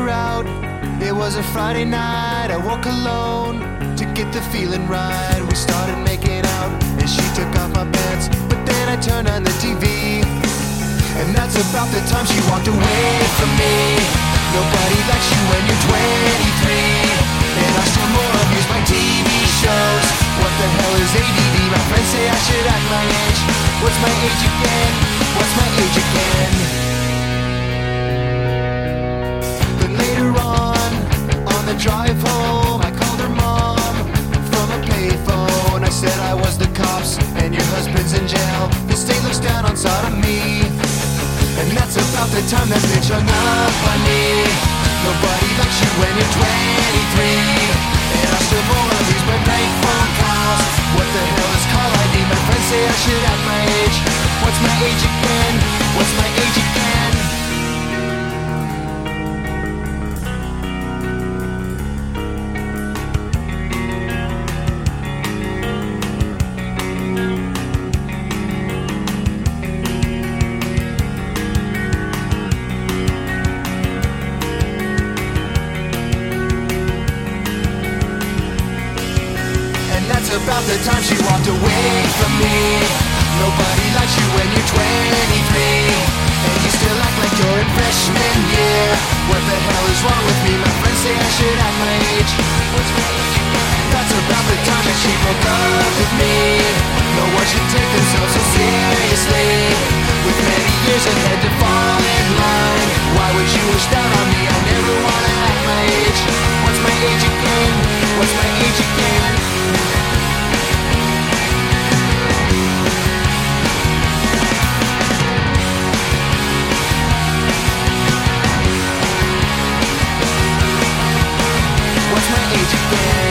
out. It was a Friday night, I woke alone to get the feeling right. We started making out and she took off my pants, but then I turned on the TV, and that's about the time she walked away from me. Nobody likes you when you're 23, and I still more amuse by TV shows. What the hell is ADD? My friends say I should act my age. What's my age again? What's my age again? Then later on the drive home, I called her mom from a payphone. I said I was the cops and your husband's in jail. The state looks down on sodomy, and that's about the time that bitch hung up on me. Nobody likes you when you're 23, and I still more amuse by prank phone calls. What the hell is call ID? My friends say I should act my age. What's my age again? What's my age again? That's about the time she walked away from me. Nobody likes you when you're 23, and you still act like you're in freshman year. What the hell is wrong with me? My friends say I should act my age. What's my age again? That's about the time that she broke up with me. No one should take themselves so seriously, with many years ahead to fall in line. Why would you wish that on me? I never wanna act my age. What's my age again? What's my age again? What's my age again?